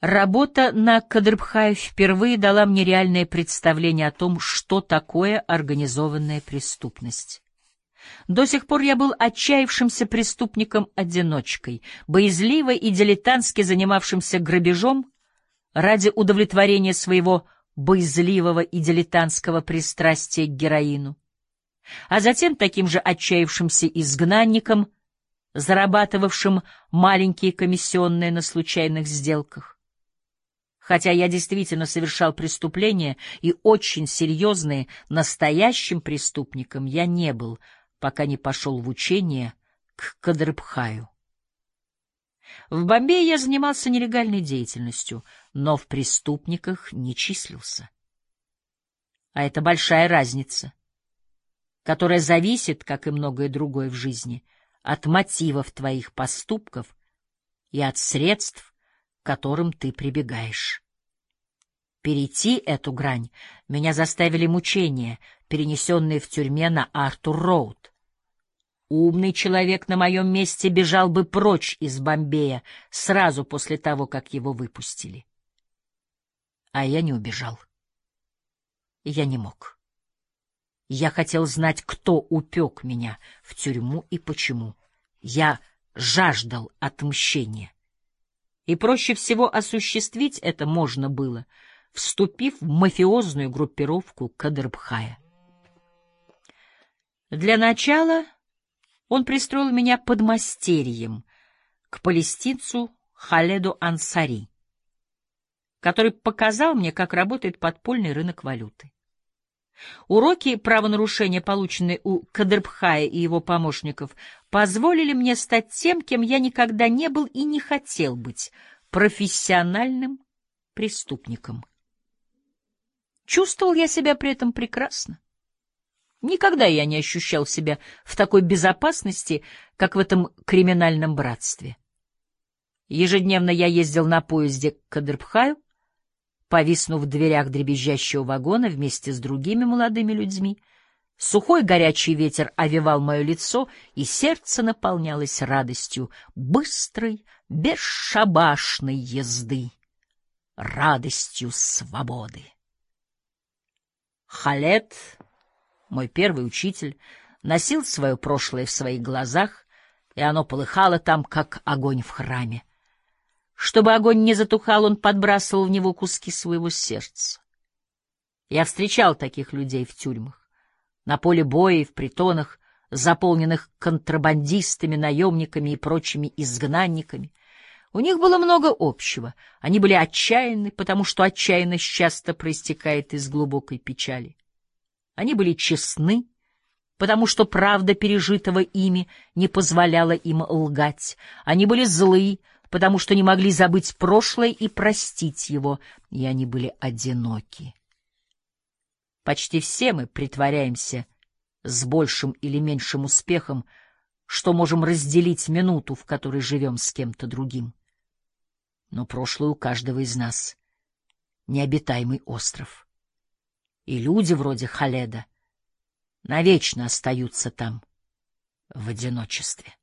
Работа на Кадрбхае впервые дала мне реальное представление о том, что такое организованная преступность. До сих пор я был отчаявшимся преступником-одиночкой, боязливо и дилетантски занимавшимся грабежом ради удовлетворения своего боязливого и дилетантского пристрастия к героину, а затем таким же отчаявшимся изгнанником, зарабатывавшим маленькие комиссионные на случайных сделках. Хотя я действительно совершал преступления и очень серьезные, настоящим преступником я не был, пока не пошел в учение к Кадрбхаю. В Бомбее я занимался нелегальной деятельностью, но в преступниках не числился. А это большая разница, которая зависит, как и многое другое в жизни, от мотивов твоих поступков и от средств, к которым ты прибегаешь. Перейти эту грань меня заставили мучения, перенесенные в тюрьме на Артур-Роуд. Умный человек на моем месте бежал бы прочь из Бомбея сразу после того, как его выпустили. А я не убежал. Я не мог. Я хотел знать, кто упек меня в тюрьму и почему. Я жаждал отмщения. И проще всего осуществить это можно было, вступив в мафиозную группировку Кадрбхая. Для начала он пристроил меня подмастерьем к палестинцу Халеду Ансари, который показал мне, как работает подпольный рынок валюты. Уроки правонарушения, полученные у Кадрбхая и его помощников, позволили мне стать тем, кем я никогда не был и не хотел быть — профессиональным преступником. Чувствовал я себя при этом прекрасно. Никогда я не ощущал себя в такой безопасности, как в этом криминальном братстве. Ежедневно я ездил на поезде к Кадрбхаю, повиснув в дверях дребезжащего вагона вместе с другими молодыми людьми. Сухой горячий ветер овевал мое лицо, и сердце наполнялось радостью быстрой, бесшабашной езды, радостью свободы. Халед, мой первый учитель, носил свое прошлое в своих глазах, и оно полыхало там, как огонь в храме. Чтобы огонь не затухал, он подбрасывал в него куски своего сердца. Я встречал таких людей в тюрьмах, на поле боя и в притонах, заполненных контрабандистами, наемниками и прочими изгнанниками. У них было много общего. Они были отчаянны, потому что отчаянность часто проистекает из глубокой печали. Они были честны, потому что правда пережитого ими не позволяла им лгать. Они были злы, потому что не могли забыть прошлое и простить его, и они были одиноки. Почти все мы притворяемся с большим или меньшим успехом, что можем разделить минуту, в которой живем с кем-то другим. Но прошлое у каждого из нас — необитаемый остров. И люди вроде Халеда навечно остаются там, в одиночестве.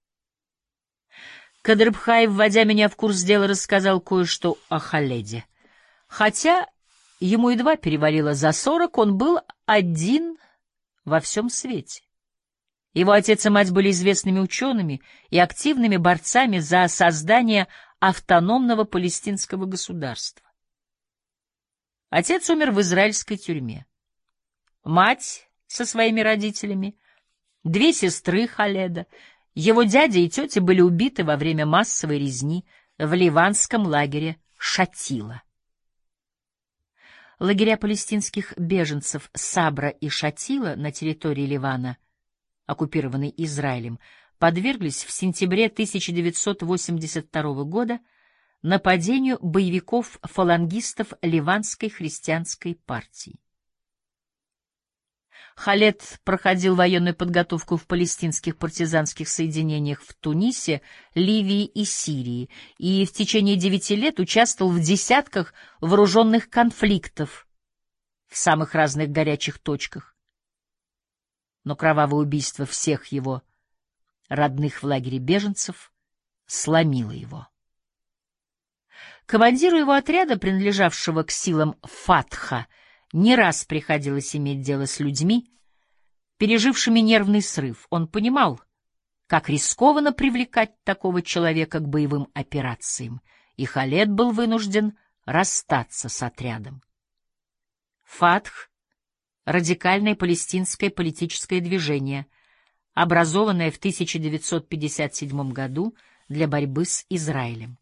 Кадрбхай, вводя меня в курс дела, рассказал кое-что о Халеде. Хотя ему едва перевалило за 40, он был один во всем свете. Его отец и мать были известными учеными и активными борцами за создание автономного палестинского государства. Отец умер в израильской тюрьме. Мать со своими родителями, 2 сестры Халеда, его дядя и тетя были убиты во время массовой резни в ливанском лагере Шатила. Лагеря палестинских беженцев Сабра и Шатила на территории Ливана, оккупированной Израилем, подверглись в сентябре 1982 года нападению боевиков-фалангистов Ливанской христианской партии. Халед проходил военную подготовку в палестинских партизанских соединениях в Тунисе, Ливии и Сирии, и в течение 9 лет участвовал в десятках вооруженных конфликтов в самых разных горячих точках. Но кровавое убийство всех его родных в лагере беженцев сломило его. Командиру его отряда, принадлежавшего к силам Фатха, не раз приходилось иметь дело с людьми, пережившими нервный срыв. Он понимал, как рискованно привлекать такого человека к боевым операциям, и Халед был вынужден расстаться с отрядом. Фатх — радикальное палестинское политическое движение, образованное в 1957 году для борьбы с Израилем.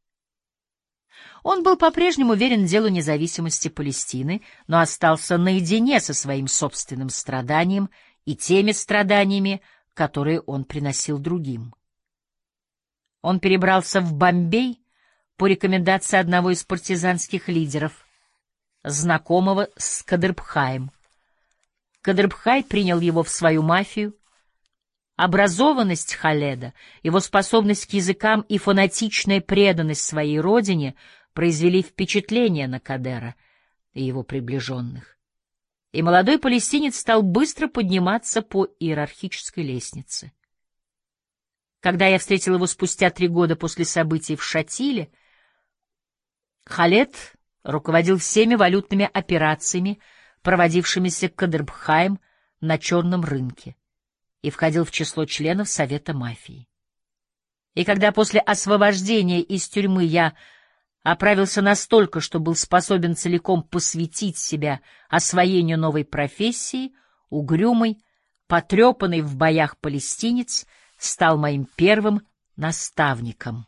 Он был по-прежнему верен делу независимости Палестины, но остался наедине со своим собственным страданием и теми страданиями, которые он приносил другим. Он перебрался в Бомбей по рекомендации одного из партизанских лидеров, знакомого с Кадрбхаем. Кадрбхай принял его в свою мафию. Образованность Халеда, его способность к языкам и фанатичная преданность своей родине произвели впечатление на Кадера и его приближенных. И молодой палестинец стал быстро подниматься по иерархической лестнице. Когда я встретил его спустя 3 года после событий в Шатиле, Халед руководил всеми валютными операциями, проводившимися Кадрбхаем на черном рынке, и входил в число членов Совета мафии. И когда после освобождения из тюрьмы я оправился настолько, что был способен целиком посвятить себя освоению новой профессии, угрюмый, потрепанный в боях палестинец стал моим первым наставником.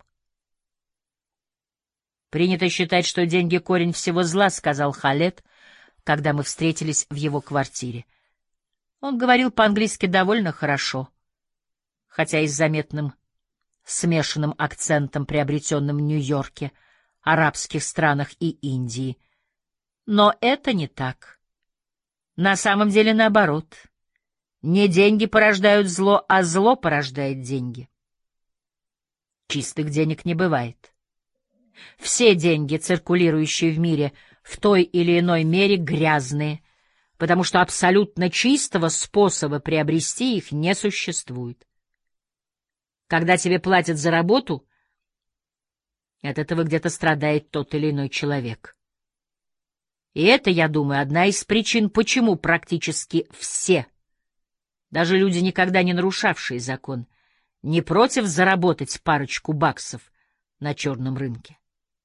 «Принято считать, что деньги — корень всего зла», — сказал Халед, когда мы встретились в его квартире. Он говорил по-английски довольно хорошо, хотя и с заметным смешанным акцентом, приобретенным в Нью-Йорке, арабских странах и Индии. Но это не так. На самом деле наоборот. Не деньги порождают зло, а зло порождает деньги. Чистых денег не бывает. Все деньги, циркулирующие в мире, в той или иной мере грязные, потому что абсолютно чистого способа приобрести их не существует. Когда тебе платят за работу, от этого где-то страдает тот или иной человек. И это, я думаю, одна из причин, почему практически все, даже люди, никогда не нарушавшие закон, не против заработать парочку баксов на черном рынке.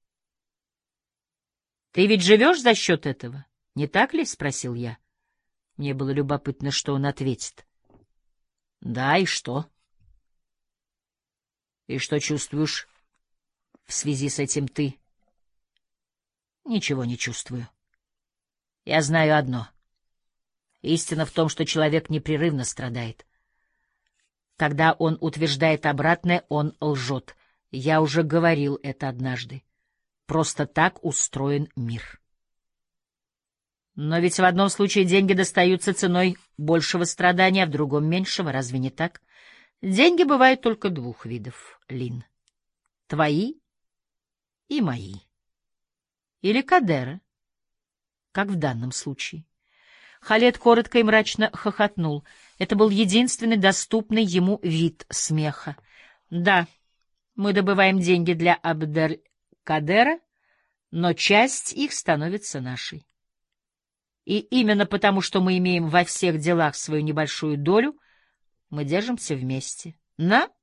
«Ты ведь живешь за счет этого, не так ли?» — спросил я. Мне было любопытно, что он ответит. «Да, и что?» «И что чувствуешь в связи с этим ты?» «Ничего не чувствую. Я знаю одно. Истина в том, что человек непрерывно страдает. Когда он утверждает обратное, он лжет. Я уже говорил это однажды. Просто так устроен мир». Но ведь в одном случае деньги достаются ценой большего страдания, а в другом — меньшего. Разве не так? Деньги бывают только 2 видов, Лин. Твои и мои. Или Кадера, как в данном случае. Халед коротко и мрачно хохотнул. Это был единственный доступный ему вид смеха. Да, мы добываем деньги для Абдель-Кадера, но часть их становится нашей. И именно потому, что мы имеем во всех делах свою небольшую долю, мы держимся вместе. На